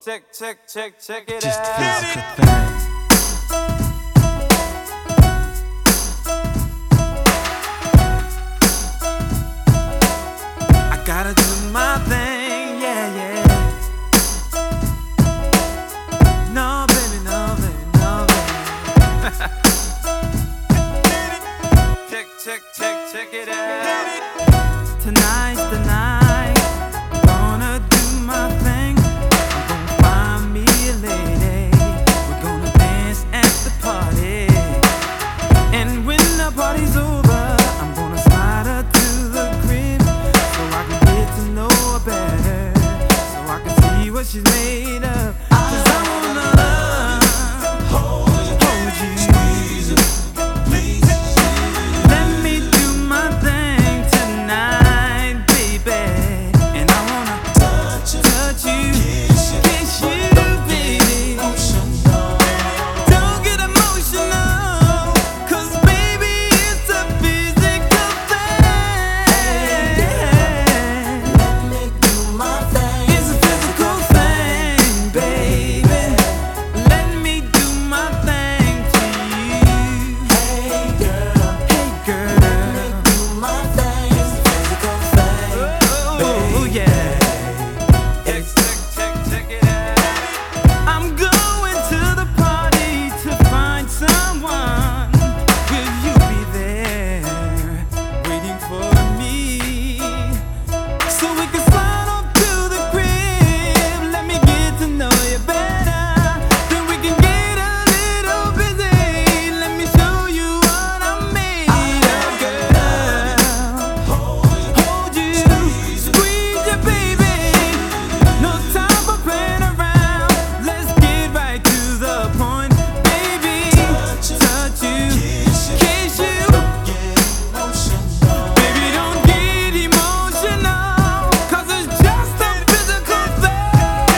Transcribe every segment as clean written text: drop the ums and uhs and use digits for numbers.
Check it Just out. physical thing. I gotta do my thing, yeah, yeah. No, baby, no, baby, no, baby. Check it out. Tonight's the night. I'm gonna do my thing. I'm gonna find me a lady. We're gonna dance at the party. And when the party's over, I'm gonna slide her to the crib so I can get to know her better, so I can see what she's made of. 'Cause I wanna hold you, squeeze you, please. Let me do my thing tonight, baby. And I wanna touch you, kiss you, baby. Don't get emotional, 'cause baby, it's a physical thing. Let me do my thing. It's a physical thing, baby. Let me do my thing to you. Hey girl, Hey girl, do my thing. It's a physical thing. oh yeah. Check it out. I'm going to the party to find someone. Will you be there, waiting for me? So we can slide off to the crib. Let me get to know you better. Then we can get a little busy. Let me show you what I'm made of, girl. Hold you, squeeze you, baby. No time for playing around. Let's get right to the point, baby. Touch you, kiss you. Baby, don't get emotional, 'cause it's just a physical thing.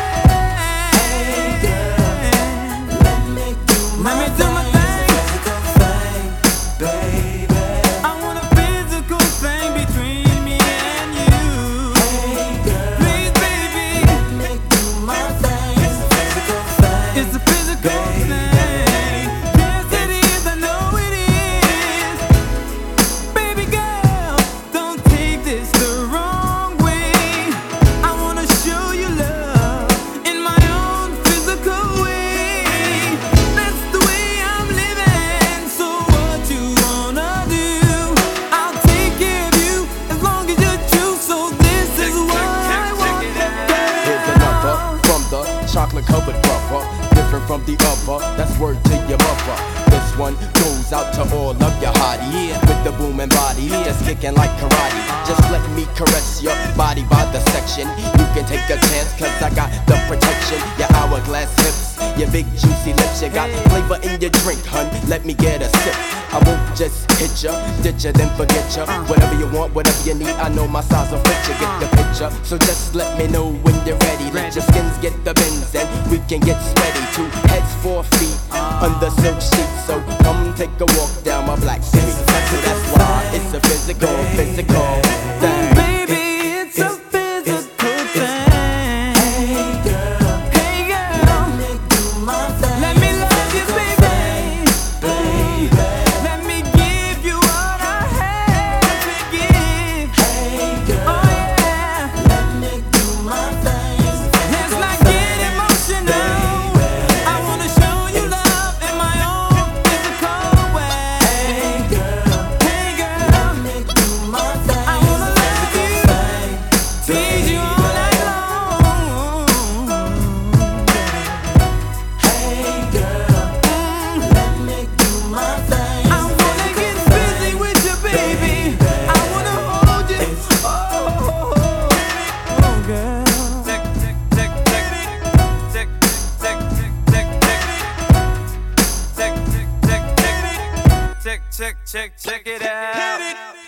Let me do Let me my do my thing. physical thing, baby. I want a physical thing between me and you. Hey girl, Please, baby, let me do my thing. It's a physical thing. it's a physical thing. Yes, it is, I know it is. Baby girl, don't take this the wrong way. I wanna show you love in my own physical way. That's the way I'm living. So what you wanna do? I'll take care of you as long as you're true. So this is what I want. Here's another from the chocolate covered brother, different from the other. That's word to your mother. This one goes out to all of your hotties with the booming body, just kicking like karate. Just let me caress your body by the section. You can take a chance, 'cause I got the protection. Your hourglass hips, your big juicy lips. You got flavor in your drink, hun. Let me get a sip. I won't just hit ya, ditch ya, then forget ya. Whatever you want, whatever you need, I know my size will fit ya. Get the picture, so just let me know when you're ready. Let your skins get the bends and we can get sweaty. 2 heads, 4 feet under silk sheets. So come take a walk down my black street. So that's why it's a physical thing. Baby, it's a physical thing. Hey girl, Hey girl, let me do my thing. let me love you, baby. Let me give you what I have to give. Hey girl, Oh yeah, let me do my thing. It's a let's physical not thing. get emotional. I wanna show you love in my own physical way. Hey girl, Hey girl, let me do my thing. I wanna love you, tease you all night long. Hey girl, let me do my thing. I wanna get busy with you, baby. I wanna hold you. Oh, girl. Check it out.